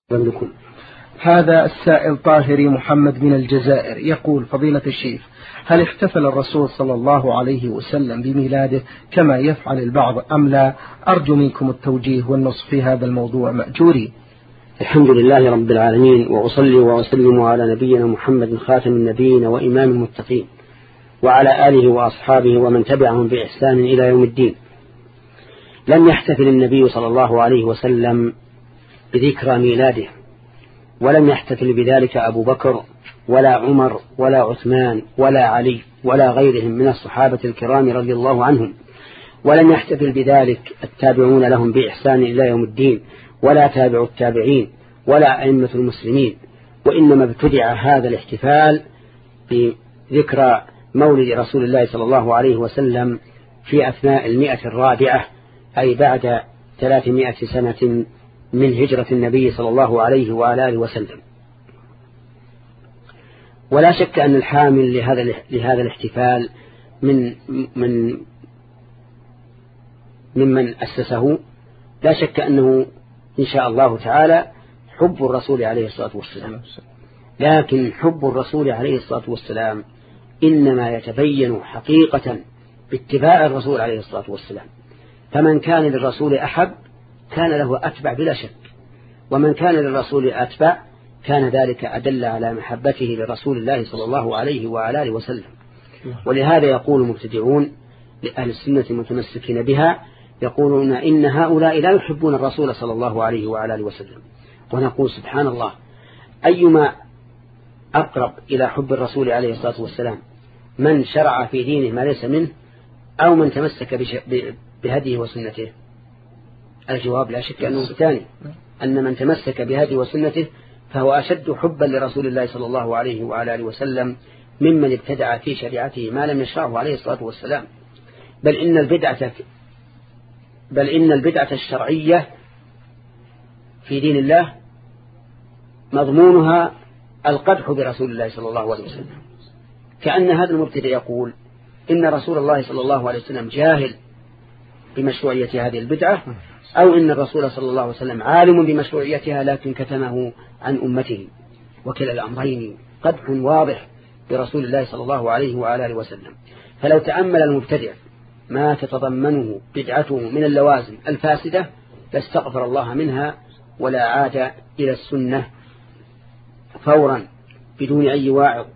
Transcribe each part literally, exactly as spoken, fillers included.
بكم. هذا السائل طاهري محمد من الجزائر يقول: فضيلة الشيخ، هل احتفل الرسول صلى الله عليه وسلم بميلاده كما يفعل البعض أم لا؟ أرجو منكم التوجيه والنصح في هذا الموضوع مأجوري. الحمد لله رب العالمين، وأصلي وأسلم على نبينا محمد خاتم النبيين وإمام المتقين، وعلى آله وأصحابه ومن تبعهم بإحسان إلى يوم الدين. لم يحتفل النبي صلى الله عليه وسلم بذكرى ميلاده، ولم يحتفل بذلك أبو بكر ولا عمر ولا عثمان ولا علي ولا غيرهم من الصحابة الكرام رضي الله عنهم، ولم يحتفل بذلك التابعون لهم بإحسان إلى يوم الدين، ولا تابع التابعين ولا أئمة المسلمين. وإنما ابتدع هذا الاحتفال بذكرى مولد رسول الله صلى الله عليه وسلم في أثناء المئة الرابعة، أي بعد ثلاثمائة سنة من هجرة النبي صلى الله عليه وعلى آله وسلم. ولا شك أن الحامل لهذا لهذا الاحتفال من من ممن أسسه لا شك أنه إن شاء الله تعالى حب الرسول عليه الصلاة والسلام. لكن حب الرسول عليه الصلاة والسلام إنما يتبين حقيقة باتباع الرسول عليه الصلاة والسلام. فمن كان للرسول أحب كان له أتبع بلا شك، ومن كان للرسول أتبع كان ذلك أدل على محبته لرسول الله صلى الله عليه وعلى آله وسلم. ولهذا يقول المبتدعون لأهل السنة المتمسكين بها، يقولون إن هؤلاء لا يحبون الرسول صلى الله عليه وعلى آله وسلم. ونقول سبحان الله، أيما أقرب إلى حب الرسول عليه الصلاة والسلام، من شرع في دينه ما ليس منه أو من تمسك بهديه وسنته؟ الجواب لا شك أنه الثاني، أن من تمسك بهديه وسنته فهو أشد حبا لرسول الله صلى الله عليه وعلى آله وسلم ممن ابتدع في شريعته ما لم يشرعه عليه الصلاة والسلام. بل إن البدعة بل إن البدعة الشرعية في دين الله مضمونها القدح برسول الله صلى الله عليه وسلم، كأن هذا المبتدع يقول إن رسول الله صلى الله عليه وسلم جاهل بمشروعية هذه البدعة، أو إن الرسول صلى الله عليه وسلم عالم بمشروعيتها لكن كتمه عن أمته. وكلا الأمرين قدح واضح برسول الله صلى الله عليه وعلى آله وسلم. فلو تأمل المبتدع ما تتضمنه بدعته من اللوازم الفاسدة لاستغفر الله منها ولا عاد إلى السنة فورا بدون أي واعظ.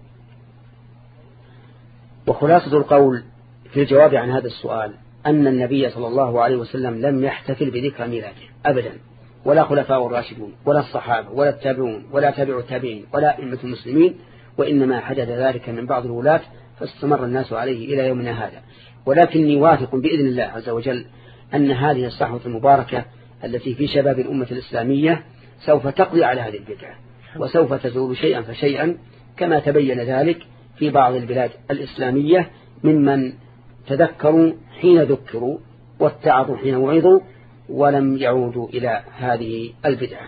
وخلاصة القول في الجواب عن هذا السؤال أن النبي صلى الله عليه وسلم لم يحتفل بذكرى ميلاده أبدا، ولا خلفاء الراشدون ولا الصحابة ولا التابعون ولا تابع التابعين ولا أئمة المسلمين، وإنما حدث ذلك من بعض الولاة فاستمر الناس عليه إلى يومنا هذا. ولكني واثق بإذن الله عز وجل أن هذه الصحوة المباركة التي في شباب الأمة الإسلامية سوف تقضي على هذه البدعة، وسوف تزول شيئا فشيئا، كما تبين ذلك في بعض البلاد الإسلامية ممن تذكروا حين ذكروا واتعظوا حين وعظوا ولم يعودوا إلى هذه البدعة.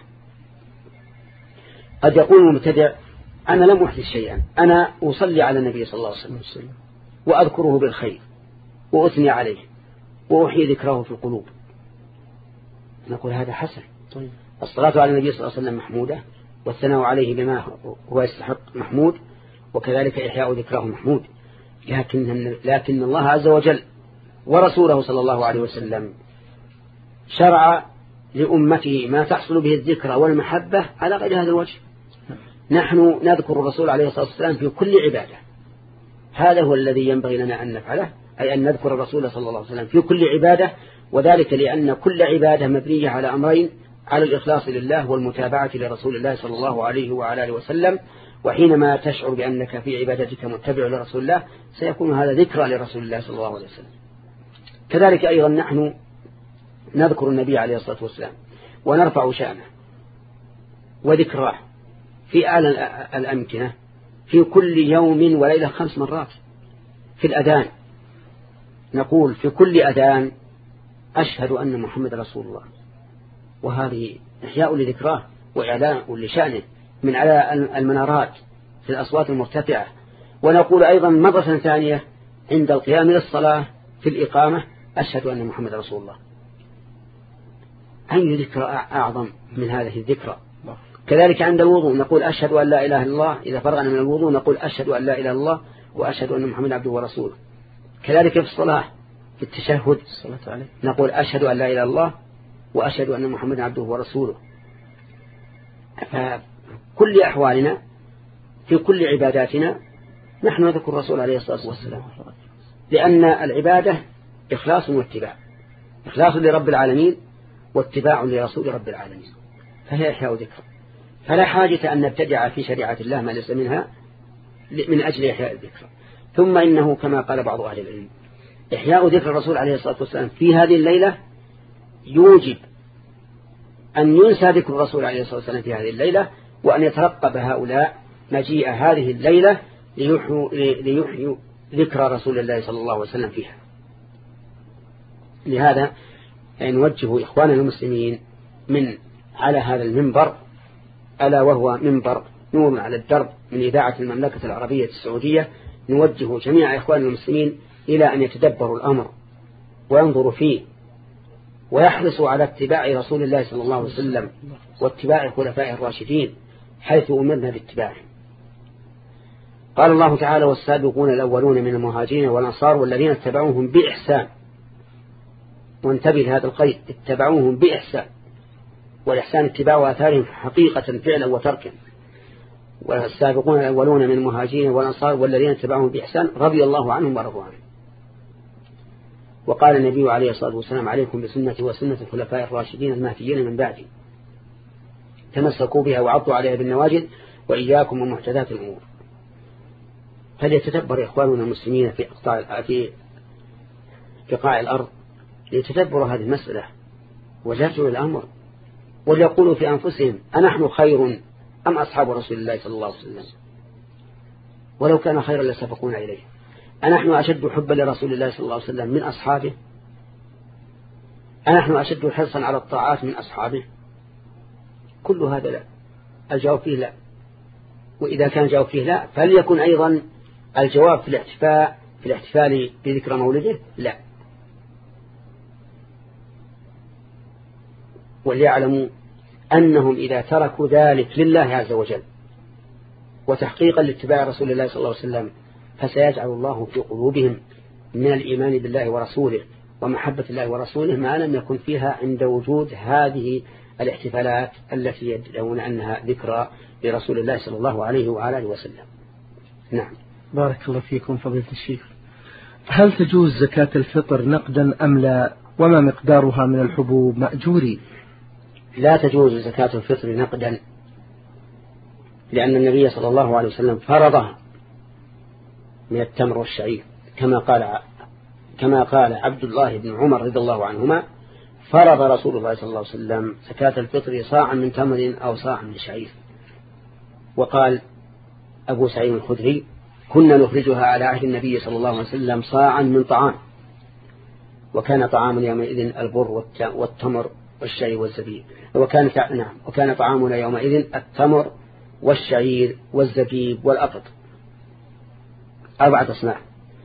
قد يقول المبتدع: أنا لم أحدث شيئا، أنا أصلي على النبي صلى الله عليه وسلم وأذكره بالخير وأثني عليه وأحيي ذكره في القلوب. نقول هذا حسن، الصلاة على النبي صلى الله عليه وسلم محمودة، والثناء عليه بما هو يستحق محمود، وكذلك إحياء ذكره محمود. لكن, لكن الله عز وجل ورسوله صلى الله عليه وسلم شرع لأمته ما تحصل به الذكرى والمحبة على غير هذا الوجه. نحن نذكر الرسول عليه الصلاة والسلام في كل عبادة، هذا هو الذي ينبغي لنا أن نفعله، أي أن نذكر الرسول صلى الله عليه وسلم في كل عبادة. وذلك لأن كل عبادة مبنية على أمرين: على الإخلاص لله والمتابعة لرسول الله صلى الله عليه وعلى آله وسلم. وحينما تشعر بأنك في عبادتك متبع لرسول الله سيكون هذا ذكرى لرسول الله صلى الله عليه وسلم. كذلك أيضا نحن نذكر النبي عليه الصلاة والسلام ونرفع شأنه وذكراه في أعلى الأمكنة في كل يوم وليلة خمس مرات. في الأذان نقول في كل أذان: أشهد أن محمد رسول الله، وهذه إحياء لذكراه وإعلاء لشأنه من على المنارات في الأصوات المرتفعة. ونقول أيضا مرة ثانية عند القيام للصلاة في الإقامة: أشهد أن محمد رسول الله. أي ذكرى أعظم من هذه الذكرى؟ كذلك عند الوضوء نقول أشهد أن لا إله إلا الله، إذا فرغنا من الوضوء نقول أشهد أن لا إله إلا الله وأشهد أن محمد عبده ورسوله. كذلك في الصلاة في التشهد نقول أشهد أن لا إله إلا الله وأشهد أن محمد عبده ورسوله. فكل أحوالنا في كل عباداتنا نحن نذكر الرسول عليه الصلاة والسلام، لأن العبادة إخلاص واتباع، إخلاص لرب العالمين واتباع لرسول رب العالمين، فهي إحياء ذكر. فلا حاجة أن نبتدع في شريعة الله ما ليس منها من أجل إحياء الذكر. ثم إنه كما قال بعض أهل العلم إحياء ذكر الرسول عليه الصلاة والسلام في هذه الليلة يوجب أن ينسى ذكر الرسول عليه الصلاة والسلام في هذه الليلة، وأن يترقب هؤلاء مجيء هذه الليلة ليحيوا, ليحيوا ذكر رسول الله صلى الله عليه وسلم فيها. لهذا نوجه إخواننا المسلمين من على هذا المنبر، ألا وهو منبر نور على الدرب من إذاعة المملكة العربية السعودية، نوجه جميع إخواننا المسلمين إلى أن يتدبروا الأمر وينظروا فيه ويحرصوا على اتباع رسول الله صلى الله عليه وسلم واتباع الخلفاء الراشدين حيث أمرنا باتباعه. قال الله تعالى: والسابقون الأولون من المهاجرين والأنصار والذين اتبعوهم بإحسان. وانتبه لهذا القيد، اتبعوهم بإحسان، والإحسان اتباع آثارهم حقيقة فعلا وتركا. والسابقون الأولون من المهاجرين والأنصار والذين اتبعوهم بإحسان رضي الله عنهم ورضوا عنه. وقال النبي عليه الصلاة والسلام: عليكم بسنتي وسنة الخلفاء الراشدين المهديين من بعدي، تمسكوا بها وعضوا عليها بالنواجذ وإياكم ومحدثات الأمور. فليتدبر إخواننا المسلمين في قطاع في قطاع الأرض ليتدبروا هذه المسألة ويرجعوا الأمر وليقولوا في أنفسهم: أنحن خير أم أصحاب رسول الله صلى الله عليه وسلم؟ ولو كان خيرا لسبقونا إليه. أنحن أشد حبا لرسول الله صلى الله عليه وسلم من أصحابه؟ أنحن أشد حرصا على الطاعات من أصحابه؟ كل هذا لا. الجواب فيه لا. وإذا كان الجواب فيه لا فليكن أيضا الجواب في الاحتفاء في الاحتفال بذكرى مولده لا. وليعلموا أنهم إذا تركوا ذلك لله عز وجل وتحقيقا لاتباع رسول الله صلى الله عليه وسلم فسيجعل الله في قلوبهم من الإيمان بالله ورسوله ومحبة الله ورسوله ما لم يكن فيها عند وجود هذه الاحتفالات التي يدعون أنها ذكرى لرسول الله صلى الله عليه وآله وسلم. نعم. بارك الله فيكم فضيلة الشيخ. هل تجوز زكاة الفطر نقدا أم لا؟ وما مقدارها من الحبوب مأجوري؟ لا تجوز زكاة الفطر نقدا، لأن النبي صلى الله عليه وسلم فرضها من التمر والشعير كما قال كما قال عبد الله بن عمر رضي الله عنهما: فرض رسول الله صلى الله عليه وسلم زكاة الفطر صاعا من تمر أو صاعا من شعير. وقال أبو سعيد الخدري: كنا نخرجها على عهد النبي صلى الله عليه وسلم صاعا من طعام، وكان طعامنا يومئذ البر والتمر والشعير والزبيب، وكان نعم وكان طعامنا يومئذ التمر والشعير والزبيب والأقط، أربعة أصناف.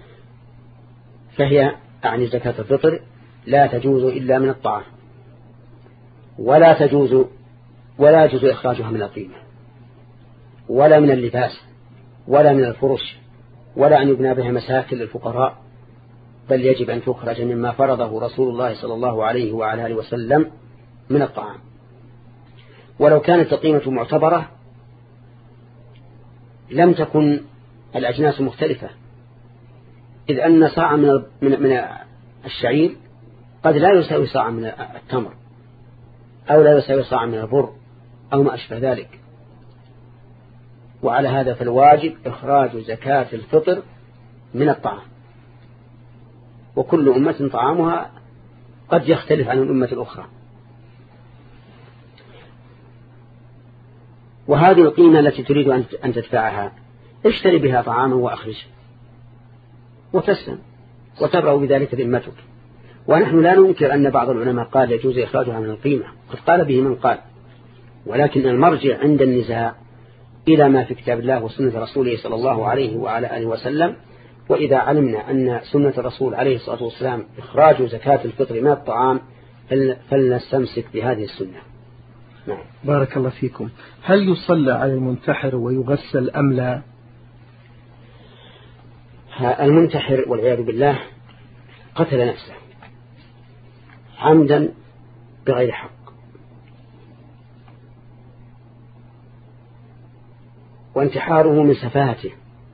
فهي أعني زكاة الفطر لا تجوز إلا من الطعام، ولا تجوز ولا يجوز إخراجها من القيمة، ولا من اللباس، ولا من الفرش، ولا أن يبنى بها مساكن للفقراء، بل يجب أن تخرج مما فرضه رسول الله صلى الله عليه وعلى آله وسلم من الطعام. ولو كانت القيمة معتبرة لم تكن الأجناس مختلفة، إذ أن صاعا من من الشعير قد لا يساوي صاعا من التمر، أو لا يساوي صاعا من البر أو ما أشبه ذلك. وعلى هذا فالواجب إخراج زكاة الفطر من الطعام، وكل أمة طعامها قد يختلف عن الأمة الأخرى. وهذه القيمة التي تريد أن تدفعها اشتري بها طعاما وأخرج وتسلم وتبرأ بذلك ذمتك. ونحن لا ننكر أن بعض العلماء قال يجوز إخراجها من القيمة، قد قال به من قال، ولكن المرجع عند النزاع إلى ما في كتاب الله وسنة رسوله صلى الله عليه وعلى آله وسلم. وإذا علمنا أن سنة الرسول عليه الصلاة والسلام إخراج زكاة الفطر من الطعام فلنستمسك بهذه السنة. نعم. بارك الله فيكم. هل يصلى على المنتحر ويغسل أم لا؟ المنتحر والعياذ بالله قتل نفسه عمدا بغير حق، وانتحاره من سفاهته،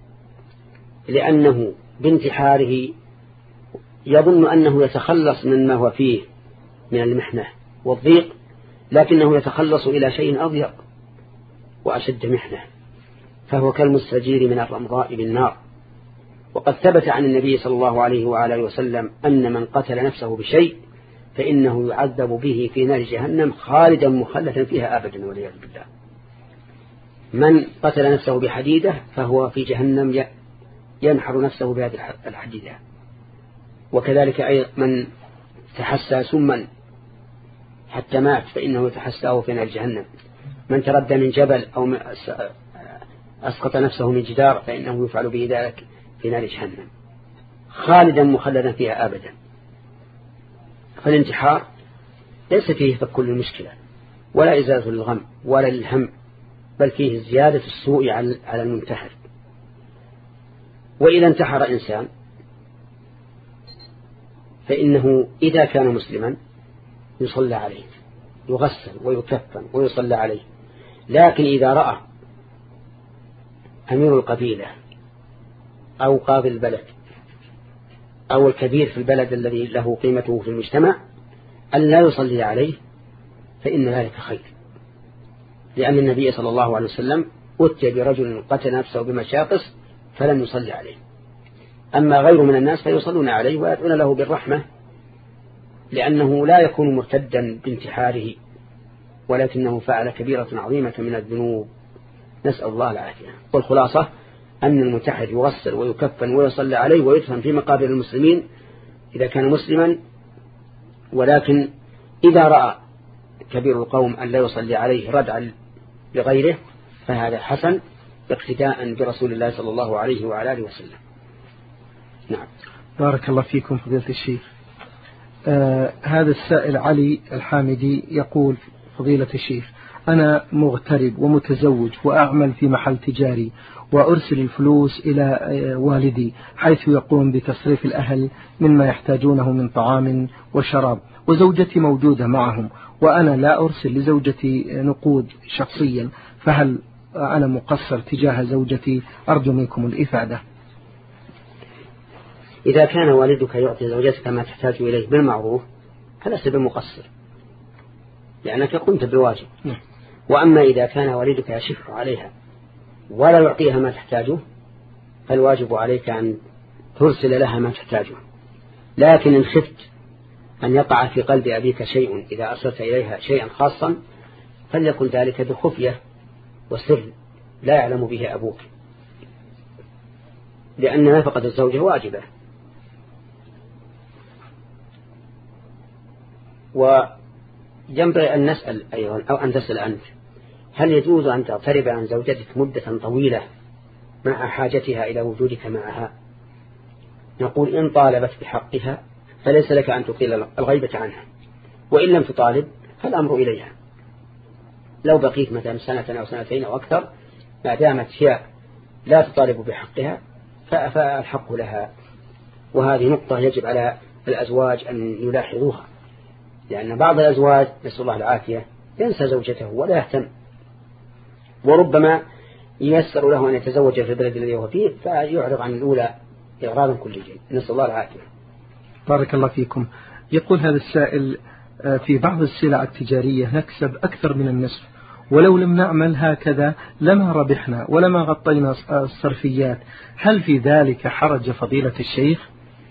لأنه بانتحاره يظن أنه يتخلص مما هو فيه من المحنة والضيق، لكنه يتخلص إلى شيء أضيق وأشد محنة، فهو كالمستجير من الرمضاء بالنار. وقد ثبت عن النبي صلى الله عليه وآله وسلم أن من قتل نفسه بشيء فإنه يعذب به في نار جهنم خالدا مخلدا فيها أبدا والعياذ بالله. من قتل نفسه بحديدة فهو في جهنم ينحر نفسه بهذه الحديدة. وكذلك أي من تحسى سما حتى مات فإنه يتحساه في نار جهنم. من تردى من جبل أو أسقط نفسه من جدار فإنه يفعل به ذلك في نار جهنم خالدا مخلدا فيها أبدا. فالانتحار ليس فيه فك المشكلة ولا إزالة الغم ولا الهم، بل فيه زيادة السوء على المنتحر. وإذا انتحر إنسان فإنه إذا كان مسلما يصلى عليه، يغسل ويكفن ويصلى عليه. لكن إذا رأى أمير القبيلة أو قاضي البلد أو الكبير في البلد الذي له قيمته في المجتمع أن لا يصلي عليه فإن ذلك خير، لأن النبي صلى الله عليه وسلم أتي برجل قتل نفسه بمشاقص فلم يصلي عليه. أما غير من الناس فيصلون عليه ويدعون له بالرحمة، لأنه لا يكون مرتدا بانتحاره ولكنه فعل كبيرة عظيمة من الذنوب، نسأل الله العافية. والخلاصة أن المنتحر يغسل ويكفن ويصلى عليه ويدفن في مقابر المسلمين إذا كان مسلما. ولكن إذا رأى كبير القوم أن لا يصلي عليه ردعا لغيره فهذا حسن اقتداء برسول الله صلى الله عليه وعلى آله وسلم. نعم. بارك الله فيكم فضيلة الشيخ. آه هذا السائل علي الحامدي يقول: فضيلة الشيخ، أنا مغترب ومتزوج وأعمل في محل تجاري وأرسل الفلوس إلى والدي حيث يقوم بتصريف الأهل مما يحتاجونه من طعام وشراب، وزوجتي موجودة معهم وأنا لا أرسل لزوجتي نقود شخصيا، فهل أنا مقصر تجاه زوجتي؟ أرجو منكم الإفادة. إذا كان والدك يعطي زوجتك ما تحتاج إليه بالمعروف فلست بمقصر لأنك قمت بواجب. وأما إذا كان والدك يشح عليها ولا يعطيها ما تحتاجه فالواجب عليك أن ترسل لها ما تحتاجه. لكن إن خفت أن يقع في قلب أبيك شيء إذا أرسلت إليها شيئا خاصا فليكن ذلك بخفية وسر لا يعلم به أبوك، لأن نفقة الزوجة واجبة. وينبغي أن نسأل أيضا أو أن تسأل أنت: هل يجوز أن تغترب عن زوجتك مدة طويلة مع حاجتها إلى وجودك معها؟ نقول: إن طالبت بحقها فليس لك أن تطيل الغيبة عنها، وإن لم تطالب فالأمر إليها. لو بقيت مثلا سنة أو سنتين أو أكثر ما دامت هي لا تطالب بحقها فالحق لها. وهذه نقطة يجب على الأزواج أن يلاحظوها، لأن بعض الأزواج نسأل الله العافية ينسى زوجته ولا يهتم، وربما ييسر له أن يتزوج في البلد الذي هو فيه فيعرض عن الأولى إعراضا كليا، نسأل الله العافية. بارك الله فيكم. يقول هذا السائل: في بعض السلع التجارية نكسب أكثر من النصف، ولو لم نعمل هكذا لما ربحنا ولما غطينا الصرفيات، هل في ذلك حرج فضيلة الشيخ؟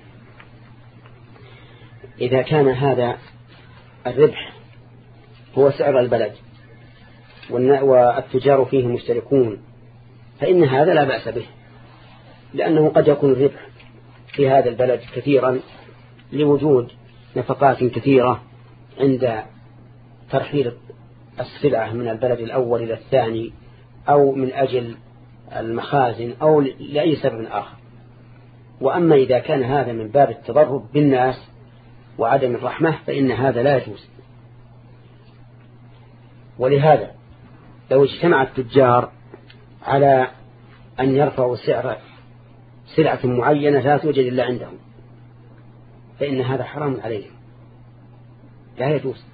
إذا كان هذا الربح هو سعر البلد والتجار فيه مشتركون فإن هذا لا بأس به، لأنه قد يكون الربح في هذا البلد كثيرا لوجود نفقات كثيرة عند ترحيل السلعة من البلد الأول إلى الثاني، أو من أجل المخازن، أو لأي سبب آخر. وأما إذا كان هذا من باب التضرب بالناس وعدم الرحمة فإن هذا لا يجوز. ولهذا لو اجتمع التجار على أن يرفعوا سعر سلعة معينة لا توجد إلا عندهم فإن هذا حرام عليهم لا يجوز.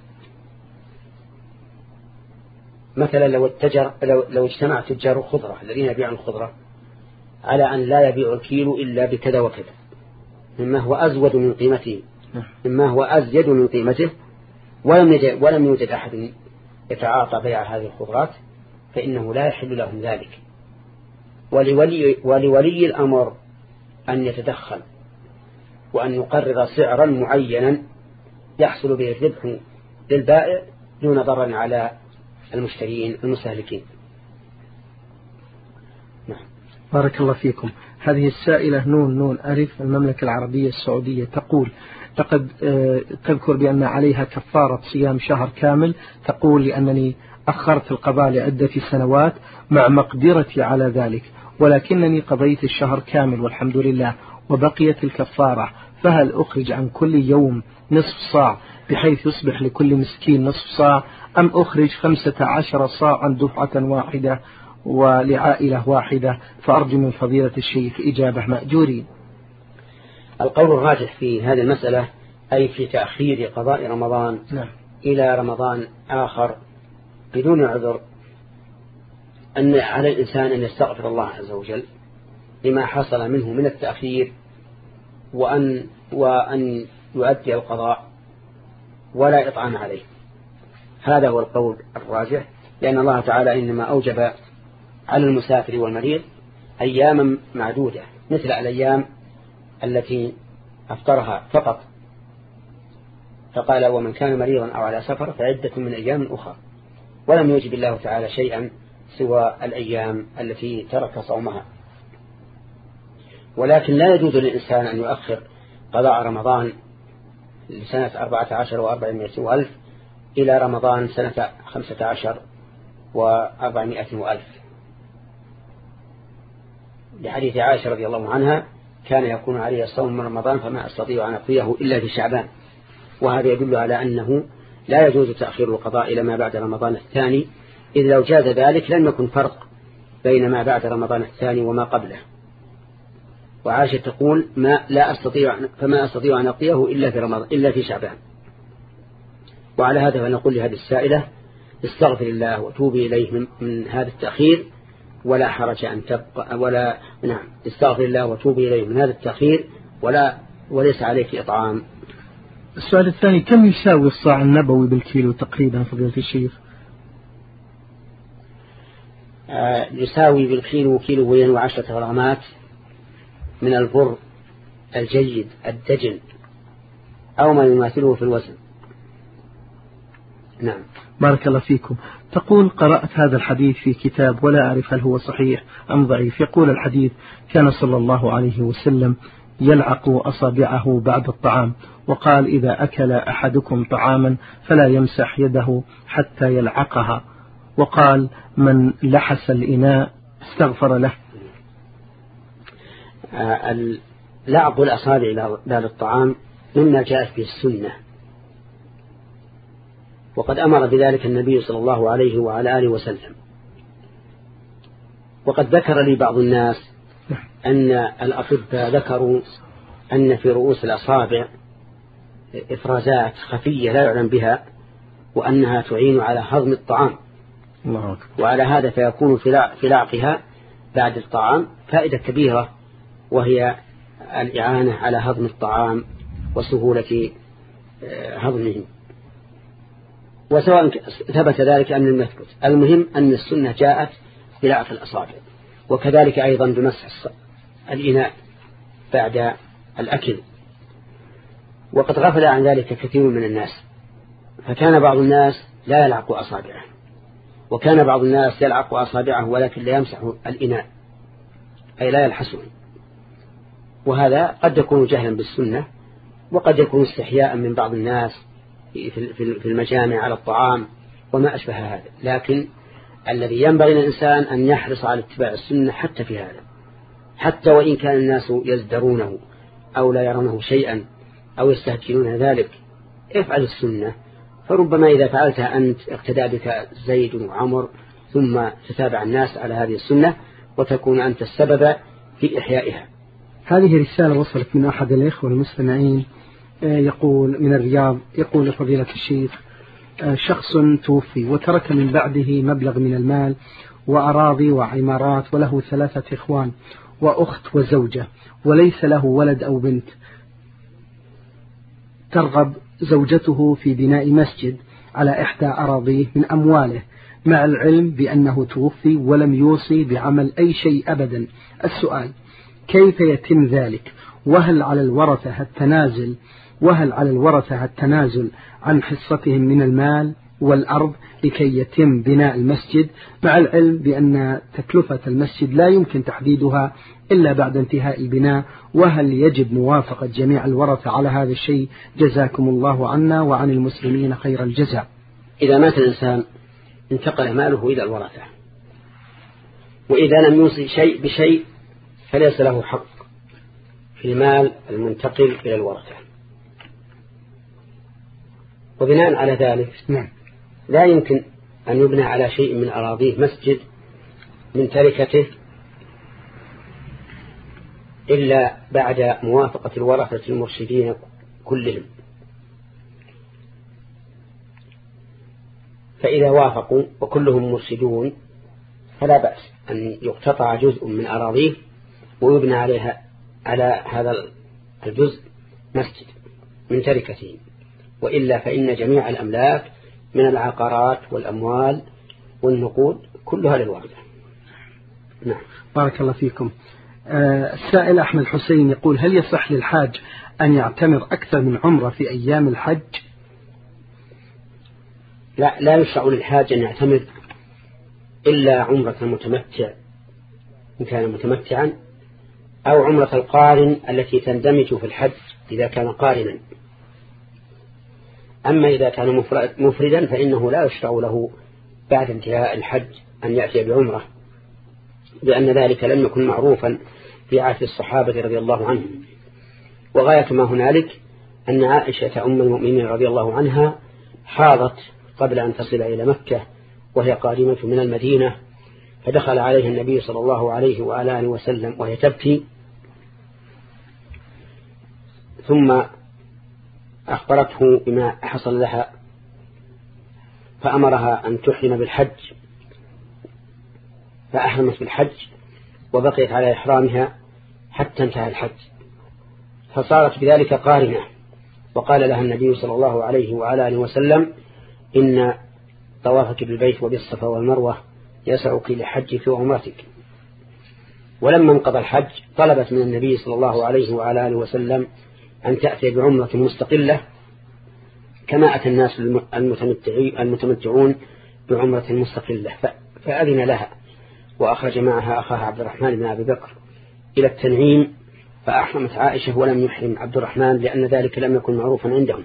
مثلا لو التجر لو, لو اجتمع تجار الخضرة الذين يبيعون الخضرة على أن لا يبيع الكيلو إلا بكذا وكذا مما هو أزود من قيمته مما هو أزيد من قيمته ولم يوجد, ولم يوجد أحد يتعاطى بيع هذه الخضرات فإنه لا يحل لهم ذلك. ولولي, ولولي الأمر أن يتدخل وأن يقرر سعرا معينا يحصل به الربح للبائع دون ضرر على المشترين المستهلكين. نعم. بارك الله فيكم. هذه السائلة نون نون ألف المملكة العربية السعودية تقول لقد تذكر بأن عليها كفارة صيام شهر كامل. تقول لأنني أخرت القضاء لعدة سنوات مع مقدرتي على ذلك ولكنني قضيت الشهر كامل والحمد لله وبقيت الكفارة، فهل أخرج عن كل يوم نصف صاع بحيث يصبح لكل مسكين نصف صاع أم أخرج خمسة عشر صاعا دفعة واحدة ولعائلة واحدة؟ فأرجو من فضيلة الشيخ إجابة مأجورين. القول الراجح في هذه المسألة أي في تأخير قضاء رمضان نعم. إلى رمضان آخر بدون عذر أن على الإنسان أن يستغفر الله عز وجل لما حصل منه من التأخير وأن, وأن يؤدي القضاء ولا إطعام عليه. هذا هو القول الراجح لأن الله تعالى إنما أوجب على المسافر والمريض أياما معدودة مثل الأيام التي أفطرها فقط، فقال ومن كان مريضا أو على سفر فعدة من أيام أخرى، ولم يوجب الله تعالى شيئا سوى الأيام التي ترك صومها. ولكن لا يجوز للإنسان أن يؤخر قضاء رمضان لسنة أربعة عشر وأربعمائة وألف إلى رمضان سنة خمسة عشر وأربعمائة وألف، لحديث عائشة رضي الله عنها كان يكون عليه الصوم من رمضان فما أستطيع أن أقضيه إلا في شعبان. وهذا يدل على أنه لا يجوز تأخير القضاء إلى ما بعد رمضان الثاني، إذ لو جاز ذلك لم يكن فرق بين ما بعد رمضان الثاني وما قبله. وعائشة تقول ما لا أستطيع فما أستطيع أن أقضيه إلا في رمضان إلا في شعبان. وعلى هذا فنقول لهذه السائلة استغفر الله وتوبي إليه من, من هذا التأخير ولا حرج أن تبقى ولا نعم استغفر الله وتوبي إليه من هذا التأخير ولا وليس عليك إطعام. السؤال الثاني كم يساوي الصاع النبوي بالكيلو تقريبا فضيلة الشيخ؟ آه يساوي بالكيلو كيلوين وعشرة غرامات من البر الجيد الدجن أو ما يماثله في الوزن. نعم. بارك الله فيكم. تقول قرأت هذا الحديث في كتاب ولا أعرف هل هو صحيح أم ضعيف. يقول الحديث كان صلى الله عليه وسلم يلعق أصابعه بعد الطعام، وقال إذا أكل أحدكم طعاما فلا يمسح يده حتى يلعقها، وقال من لحس الإناء استغفر له. لعق الأصابع بعد الطعام مما جاءت به السنة، وقد أمر بذلك النبي صلى الله عليه وعلى آله وسلم. وقد ذكر لي بعض الناس أن الأطباء ذكروا أن في رؤوس الأصابع إفرازات خفية لا يعلم بها وأنها تعين على هضم الطعام، وعلى هذا فيكون في لعقها بعد الطعام فائدة كبيرة، وهي الإعانة على هضم الطعام وسهولة هضمه. وسواء ثبت ذلك أم لم يثبت، المهم أن السنة جاءت بلعق الأصابع، وكذلك أيضا بمسح الإناء بعد الأكل. وقد غفل عن ذلك كثير من الناس، فكان بعض الناس لا يلعق أصابعه، وكان بعض الناس يلعق أصابعه ولكن لا يمسح الإناء أي لا يلحسه، وهذا قد يكون جهلا بالسنة، وقد يكون استحياء من بعض الناس في المجامع على الطعام وما أشبه هذا. لكن الذي ينبغي للإنسان أن يحرص على اتباع السنة حتى في هذا، حتى وإن كان الناس يزدرونه أو لا يرونه شيئا أو يستهجنون ذلك، افعل السنة فربما إذا فعلتها أنت اقتدى بك زيد وعمر، ثم تتابع الناس على هذه السنة وتكون أنت السبب في إحيائها. هذه رسالة وصلت من أحد الإخوة المستمعين يقول من الرياض، يقول فضيلة الشيخ: شخص توفي وترك من بعده مبلغ من المال وأراضي وعمارات، وله ثلاثة إخوان وأخت وزوجة، وليس له ولد أو بنت. ترغب زوجته في بناء مسجد على إحدى أراضيه من أمواله، مع العلم بأنه توفي ولم يوصي بعمل أي شيء أبدا. السؤال: كيف يتم ذلك؟ وهل على الورثة التنازل وهل على الورثة التنازل عن حصتهم من المال والأرض لكي يتم بناء المسجد، مع العلم بأن تكلفة المسجد لا يمكن تحديدها إلا بعد انتهاء البناء؟ وهل يجب موافقة جميع الورثة على هذا الشيء؟ جزاكم الله عنا وعن المسلمين خير الجزاء. إذا مات الإنسان انتقل ماله إلى الورثة، وإذا لم يوصي شيء بشيء فليس له حق في المال المنتقل إلى الورثة. وبناء على ذلك نعم. لا يمكن أن يبنى على شيء من أراضيه مسجد من تركته إلا بعد موافقة الورثة المرشدين كلهم. فإذا وافقوا وكلهم مرشدون فلا بأس أن يقتطع جزء من أراضيه ويبنى عليها على هذا الجزء مسجد من تركته، وإلا فإن جميع الأملاك من العقارات والأموال والنقود كلها للورثة. نعم. بارك الله فيكم. آه السائل أحمد حسين يقول: هل يصح للحاج أن يعتمر أكثر من عمرة في أيام الحج؟ لا لا يشرع للحاج أن يعتمر إلا عمرة المتمتع إن كان متمتعا، أو عمرة القارن التي تندمج في الحج إذا كان قارنا. أما إذا كان مفردا فإنه لا يشرع له بعد انتهاء الحج أن يأتي بعمرة، لأن ذلك لم يكن معروفا في عهد الصحابة رضي الله عنهم. وغاية ما هنالك أن عائشة أم المؤمنين رضي الله عنها حاضت قبل أن تصل إلى مكة وهي قادمة من المدينة، فدخل عليها النبي صلى الله عليه وآله وسلم وهي تبكي، ثم أخبرته بما حصل لها فأمرها أن تحرم بالحج، فأحرمت بالحج وبقيت على إحرامها حتى انتهى الحج، فصارت بذلك قارنة. وقال لها النبي صلى الله عليه وآله وسلم: إن طوافك بالبيت وبالصفا والمروة يسعك لحجك وعمرتك. ولما انقضى الحج طلبت من النبي صلى الله عليه وآله وسلم أن تأتي بعمرة مستقلة كما أتى الناس المتمتعون بعمرة مستقلة، فأذن لها وأخرج معها أخاها عبد الرحمن بن أبي بكر إلى التنعيم، فأحرمت عائشة ولم يحرم عبد الرحمن لأن ذلك لم يكن معروفا عندهم.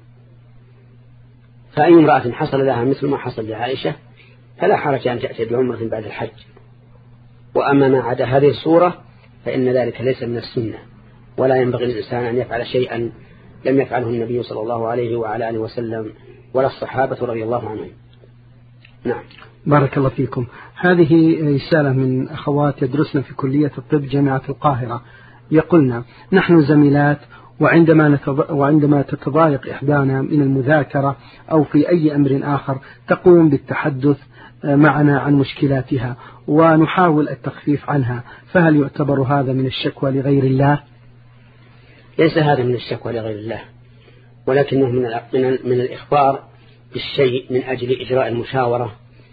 فأي امرأة حصل لها مثل ما حصل لعائشة فلا حرج أن تأتي بعمرة بعد الحج. وأما ما عدا هذه الصورة فإن ذلك ليس من السنة، ولا ينبغي للإنسان أن يفعل شيئا لم يفعله النبي صلى الله عليه وعلى آله وسلم ولا الصحابة رضي الله عنهم. نعم. بارك الله فيكم. هذه رسالة من أخوات يدرسن في كلية الطب جامعة القاهرة، يقولن: نحن زميلات، وعندما, نتض... وعندما تتضايق إحدانا من المذاكرة أو في أي أمر آخر تقوم بالتحدث معنا عن مشكلاتها ونحاول التخفيف عنها، فهل يعتبر هذا من الشكوى لغير الله؟ ليس هذا من الشكوى لغير الله، ولكنه من من الإخبار بالشيء من أجل إجراء المشاورة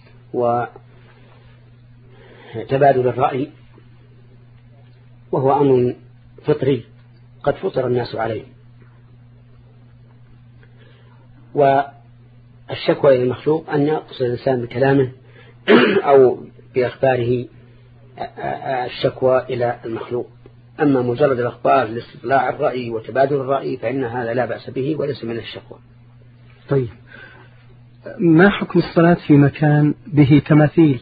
وتبادل الرأي، وهو أمر فطري قد فطر الناس عليه. والشكوى إلى المخلوق أن يقصد الإنسان بكلامه أو بأخباره الشكوى إلى المخلوق. أما مجرد الأخبار لاستطلاع الرأي وتبادل الرأي فإن هذا لا بأس به وليس من الشكوى. طيب، ما حكم الصلاة في مكان به تماثيل؟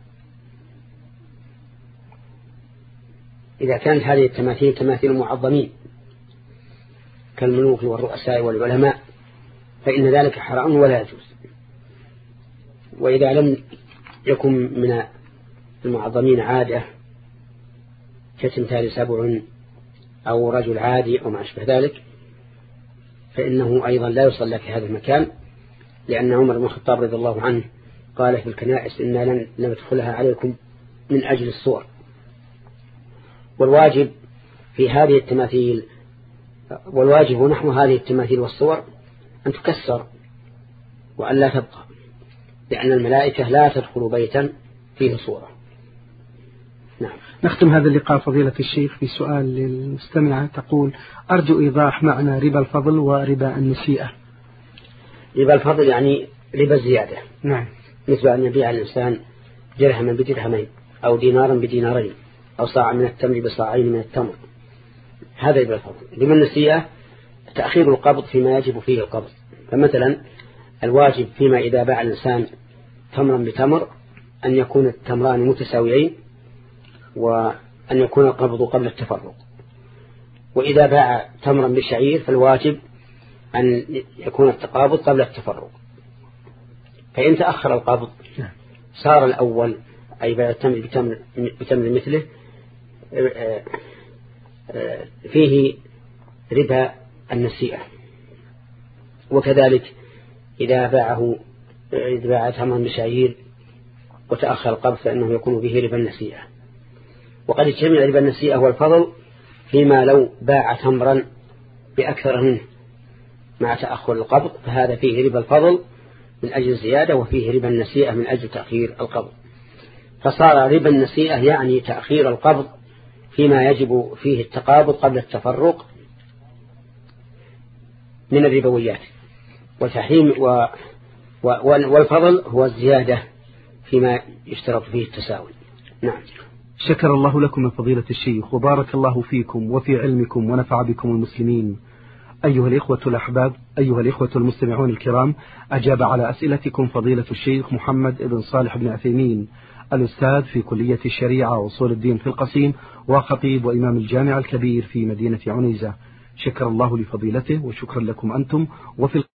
إذا كانت هذه التماثيل تماثيل معظمين كالملوك والرؤساء والعلماء فإن ذلك حرام ولا يجوز. وإذا لم يكن من المعظمين عادة كتمثال سبع أو رجل عادي أو ما أشبه ذلك فإنه أيضا لا يصلى في هذا المكان، لأن عمر بن الخطاب رضي الله عنه قال في الكنائس إنا لن ندخلها عليكم من أجل الصور. والواجب في هذه التماثيل والواجب نحو هذه التماثيل والصور أن تكسر وأن لا تبقى، لأن الملائكة لا تدخل بيتا فيه صورة. نعم. نختم هذا اللقاء فضيلة الشيخ بسؤال للمستمعة تقول: أرجو إيضاح معنى ربا الفضل وربا النسيئة. ربا الفضل يعني ربا الزيادة. نعم. مثل أن يبيع الإنسان درهما بدرهمين أو دينارا بدينارين أو صاع من التمر بصاعين من التمر، هذا ربا الفضل. ربا النسيئة تأخير القبض فيما يجب فيه القبض. فمثلا الواجب فيما إذا باع الإنسان تمرا بتمر أن يكون التمران متساويين وأن يكون القبض قبل التفرق. وإذا باع تمرا بشعير فالواجب أن يكون التقابض قبل التفرق. فإن تأخر القبض صار الأول أي باع التمر بتمر, بتمر مثله فيه ربا النسيئة. وكذلك إذا باعه إذا باع تمرا بشعير وتأخر القبض فإنه يكون به ربا النسيئة. وقد يجتمع ربا النسيئة والفضل فيما لو باع تمرا بأكثر منه مع تأخر القبض، فهذا فيه ربا الفضل من أجل الزيادة وفيه ربا النسيئة من أجل تأخير القبض. فصار ربا النسيئة يعني تأخير القبض فيما يجب فيه التقابض قبل التفرق من الربويات. وتحريم و والفضل هو الزيادة فيما يشترط فيه التساوي. نعم. شكر الله لكم من فضيلة الشيخ وبارك الله فيكم وفي علمكم ونفع بكم المسلمين. أيها الإخوة الأحباب، أيها الإخوة المستمعون الكرام، أجاب على أسئلتكم فضيلة الشيخ محمد بن صالح بن عثيمين، الأستاذ في كلية الشريعة وأصول الدين في القصيم وخطيب وإمام الجامع الكبير في مدينة عنيزة. شكر الله لفضيلته وشكرا لكم أنتم. وفي